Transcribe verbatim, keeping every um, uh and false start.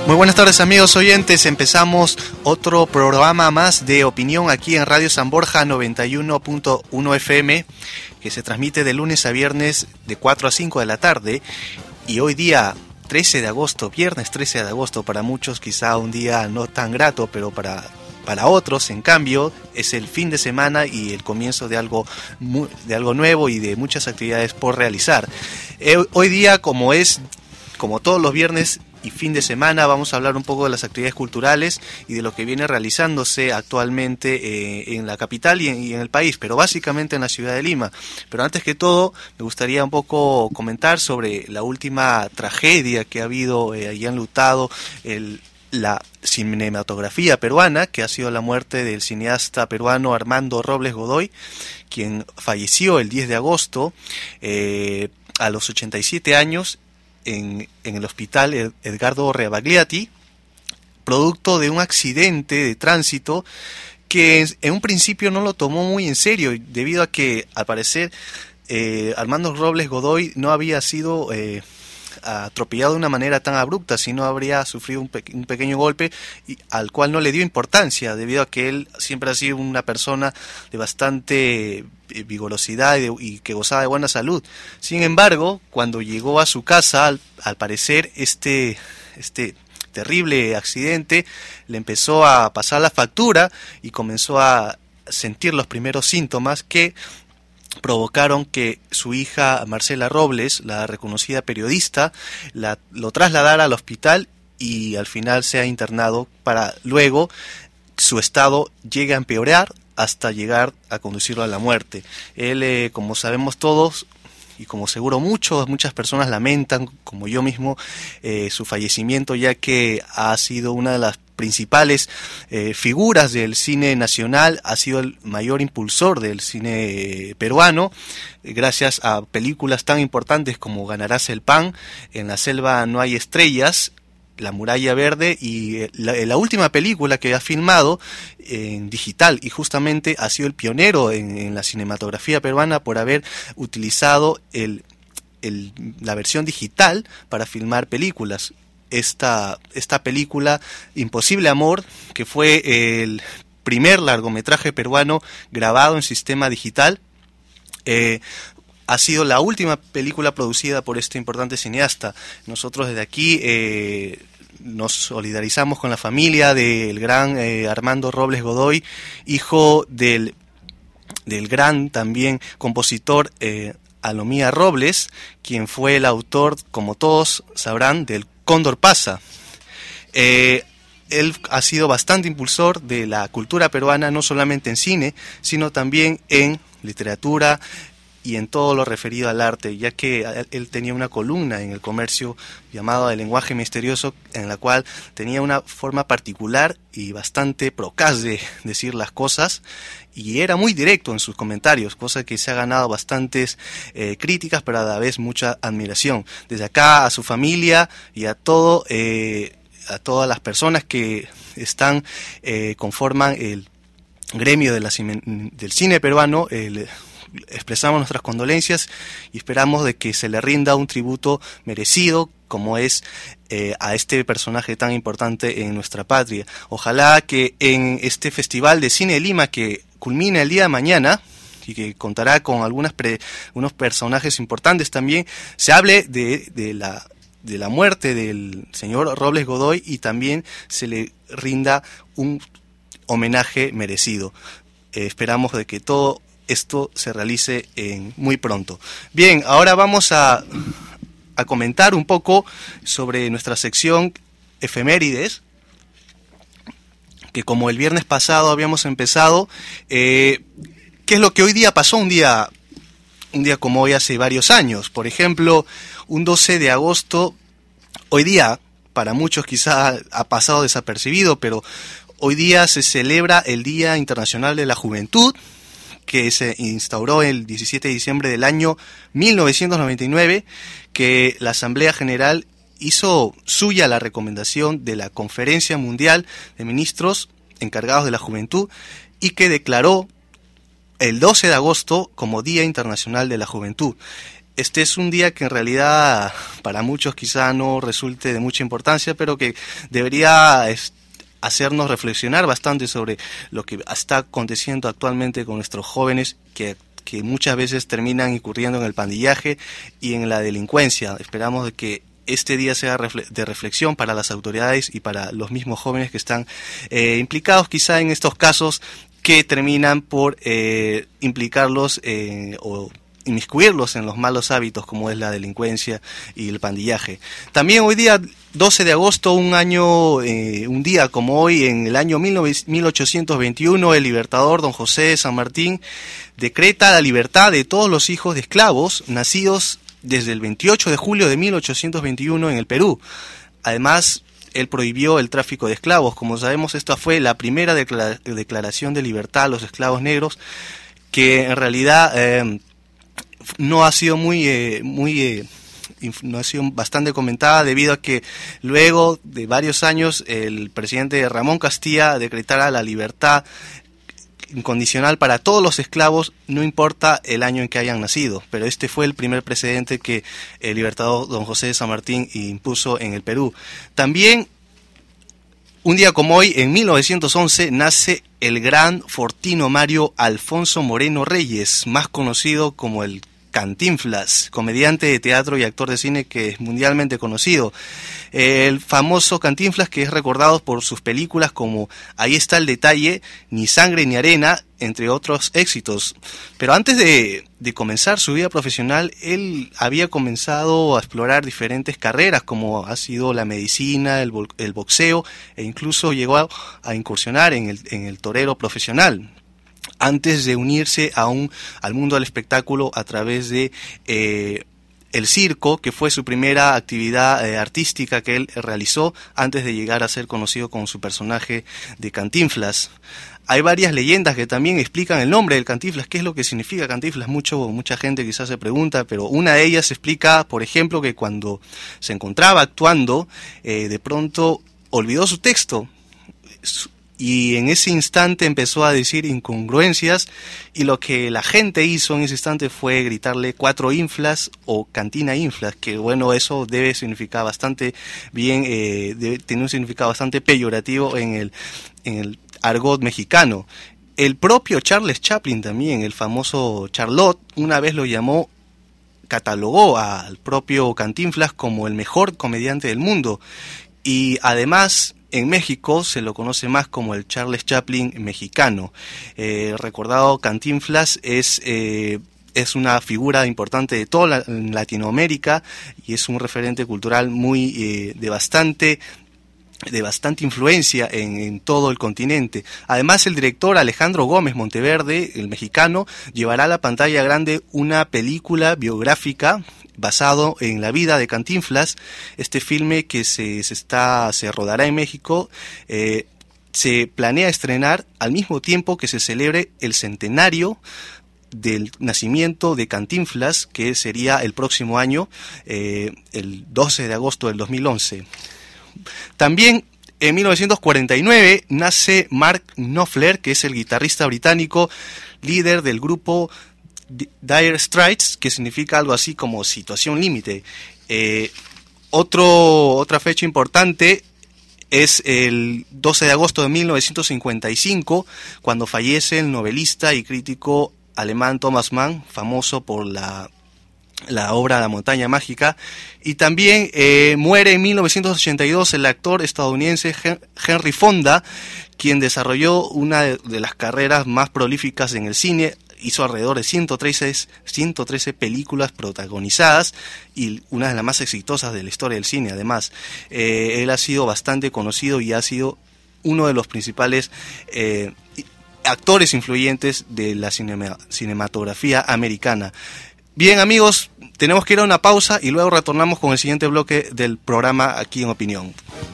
Muy buenas tardes, amigos oyentes, empezamos otro programa más de opinión aquí en Radio San Borja noventa y uno punto uno F M, que se transmite de lunes a viernes de cuatro a cinco de la tarde, y hoy día trece de agosto, viernes trece de agosto, para muchos quizá un día no tan grato, pero para, para otros, en cambio, es el fin de semana y el comienzo de algo, de algo nuevo y de muchas actividades por realizar. Eh, hoy día, como es, como todos los viernes y fin de semana, vamos a hablar un poco de las actividades culturales y de lo que viene realizándose actualmente eh, en la capital y en, y en el país, pero básicamente en la ciudad de Lima. Pero antes que todo, me gustaría un poco comentar sobre la última tragedia que ha habido eh, y ha enlutado el, la cinematografía peruana, que ha sido la muerte del cineasta peruano Armando Robles Godoy, quien falleció el diez de agosto eh, a los ochenta y siete años, En, en el hospital Edgardo Rebagliati, producto de un accidente de tránsito que en, en un principio no lo tomó muy en serio, debido a que al parecer eh, Armando Robles Godoy no había sido eh, atropellado de una manera tan abrupta, sino habría sufrido un, pe- un pequeño golpe y, al cual no le dio importancia, debido a que él siempre ha sido una persona de bastante vigorosidad y, de, y que gozaba de buena salud. Sin embargo, cuando llegó a su casa, al, al parecer este, este terrible accidente le empezó a pasar la factura y comenzó a sentir los primeros síntomas que provocaron que su hija Marcela Robles, la reconocida periodista, la, lo trasladara al hospital y al final sea internado, para luego su estado llegue a empeorar hasta llegar a conducirlo a la muerte. Él, eh, como sabemos todos, y como seguro muchos, muchas personas lamentan, como yo mismo, eh, su fallecimiento, ya que ha sido una de las principales eh, figuras del cine nacional, ha sido el mayor impulsor del cine peruano, eh, gracias a películas tan importantes como Ganarás el pan, En la selva no hay estrellas, La muralla verde y la, la última película que ha filmado en digital, y justamente ha sido el pionero en, en la cinematografía peruana por haber utilizado el, el, la versión digital para filmar películas. Esta, esta película, Imposible Amor, que fue el primer largometraje peruano grabado en sistema digital, eh, ha sido la última película producida por este importante cineasta. Nosotros desde aquí eh, nos solidarizamos con la familia del gran eh, Armando Robles Godoy, hijo del, del gran también compositor eh, Alomía Robles, quien fue el autor, como todos sabrán, del Cóndor Pasa. Eh, Él ha sido bastante impulsor de la cultura peruana, no solamente en cine, sino también en literatura y en todo lo referido al arte, ya que él tenía una columna en El Comercio llamada El lenguaje misterioso, en la cual tenía una forma particular y bastante procaz de decir las cosas, y era muy directo en sus comentarios, cosa que se ha ganado bastantes eh, críticas, pero a la vez mucha admiración. Desde acá a su familia y a todo eh, a todas las personas que están eh, conforman el gremio de la, del cine peruano, el expresamos nuestras condolencias y esperamos de que se le rinda un tributo merecido, como es eh, a este personaje tan importante en nuestra patria. Ojalá que en este Festival de Cine de Lima, que culmina el día de mañana y que contará con algunas pre, unos personajes importantes también, se hable de, de la de la muerte del señor Robles Godoy y también se le rinda un homenaje merecido. Eh, esperamos de que todo esto se realice en muy pronto. Bien, ahora vamos a, a comentar un poco sobre nuestra sección efemérides, que como el viernes pasado habíamos empezado, eh, ¿qué es lo que hoy día pasó? Un día, un día como hoy hace varios años. Por ejemplo, un doce de agosto, hoy día, para muchos quizá ha pasado desapercibido, pero hoy día se celebra el Día Internacional de la Juventud, que se instauró el diecisiete de diciembre del año mil novecientos noventa y nueve, que la Asamblea General hizo suya la recomendación de la Conferencia Mundial de Ministros encargados de la Juventud y que declaró el doce de agosto como Día Internacional de la Juventud. este es un día que en realidad para muchos quizá no resulte de mucha importancia, pero que debería hacernos reflexionar bastante sobre lo que está aconteciendo actualmente con nuestros jóvenes que que muchas veces terminan incurriendo en el pandillaje y en la delincuencia. Esperamos de que este día sea de reflexión para las autoridades y para los mismos jóvenes que están eh, implicados quizá en estos casos que terminan por eh, implicarlos eh, o inmiscuirlos en los malos hábitos como es la delincuencia y el pandillaje. También hoy día, doce de agosto, un año, eh, un día como hoy, en el año mil ochocientos veintiuno, el libertador don José de San Martín decreta la libertad de todos los hijos de esclavos nacidos desde el veintiocho de julio de mil ochocientos veintiuno en el Perú. Además, él prohibió el tráfico de esclavos. Como sabemos, esta fue la primera declara- declaración de libertad a los esclavos negros, que en realidad eh, no ha sido muy, eh, muy eh, no ha sido bastante comentada, debido a que luego de varios años el presidente Ramón Castilla decretara la libertad incondicional para todos los esclavos, no importa el año en que hayan nacido. Pero este fue el primer precedente que el libertador don José de San Martín impuso en el Perú. También, un día como hoy, en mil novecientos once, nace el gran Fortino Mario Alfonso Moreno Reyes, más conocido como el Cantinflas, comediante de teatro y actor de cine que es mundialmente conocido. El famoso Cantinflas, que es recordado por sus películas como Ahí está el detalle, Ni sangre ni arena, entre otros éxitos. Pero antes de, de comenzar su vida profesional, él había comenzado a explorar diferentes carreras, como ha sido la medicina, el, el boxeo, e incluso llegó a, a incursionar en el, en el torero profesional, antes de unirse a un, al mundo del espectáculo a través de eh, el circo, que fue su primera actividad eh, artística que él realizó antes de llegar a ser conocido con su personaje de Cantinflas. Hay varias leyendas que también explican el nombre del Cantinflas, qué es lo que significa Cantinflas. Mucho, mucha gente quizás se pregunta, pero una de ellas explica, por ejemplo, que cuando se encontraba actuando, eh, de pronto olvidó su texto, y en ese instante empezó a decir incongruencias, y lo que la gente hizo en ese instante fue gritarle cuatro inflas o cantina inflas, que bueno, eso debe significar bastante bien, eh, debe tener un significado bastante peyorativo en el, en el argot mexicano. El propio Charles Chaplin también, el famoso Charlot, una vez lo llamó, catalogó al propio Cantinflas como el mejor comediante del mundo, y además en México se lo conoce más como el Charles Chaplin mexicano. Eh, recordado, Cantinflas es, eh, es una figura importante de toda la, Latinoamérica, y es un referente cultural muy eh, de bastante de bastante influencia en, en todo el continente. Además, el director Alejandro Gómez Monteverde, el mexicano, llevará a la pantalla grande una película biográfica basado en la vida de Cantinflas. Este filme, que se, se, está, se rodará en México, eh, se planea estrenar al mismo tiempo que se celebre el centenario del nacimiento de Cantinflas, que sería el próximo año, eh, el doce de agosto del dos mil once. También en mil novecientos cuarenta y nueve nace Mark Knopfler, que es el guitarrista británico, líder del grupo Dire Straits, que significa algo así como situación límite. Eh, otro, otra fecha importante es el doce de agosto de mil novecientos cincuenta y cinco, cuando fallece el novelista y crítico alemán Thomas Mann, famoso por la la obra La montaña mágica. Y también eh, muere en mil novecientos ochenta y dos el actor estadounidense Henry Fonda, quien desarrolló una de, de las carreras más prolíficas en el cine. Hizo alrededor de ciento trece películas protagonizadas, y una de las más exitosas de la historia del cine. Además, eh, él ha sido bastante conocido y ha sido uno de los principales eh, actores influyentes de la cinema, cinematografía americana. Bien, amigos, tenemos que ir a una pausa y luego retornamos con el siguiente bloque del programa aquí en Opinión.